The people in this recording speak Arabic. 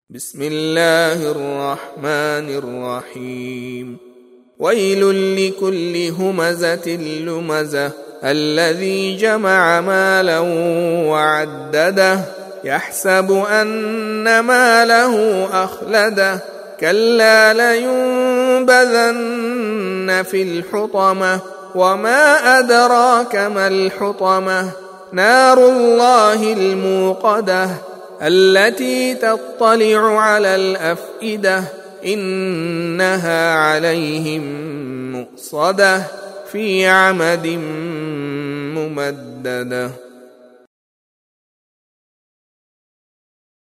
بسم الله الرحمن الرحيم ويل لكل همزة لمزة الذي جمع مالا وعدده يحسب أن ماله أخلده كلا لينبذن في الحطمة وما أدراك ما الحطمة نار الله الموقدة التي تطلع على الأفئدة إنها عليهم مؤصدة في عمد ممددة.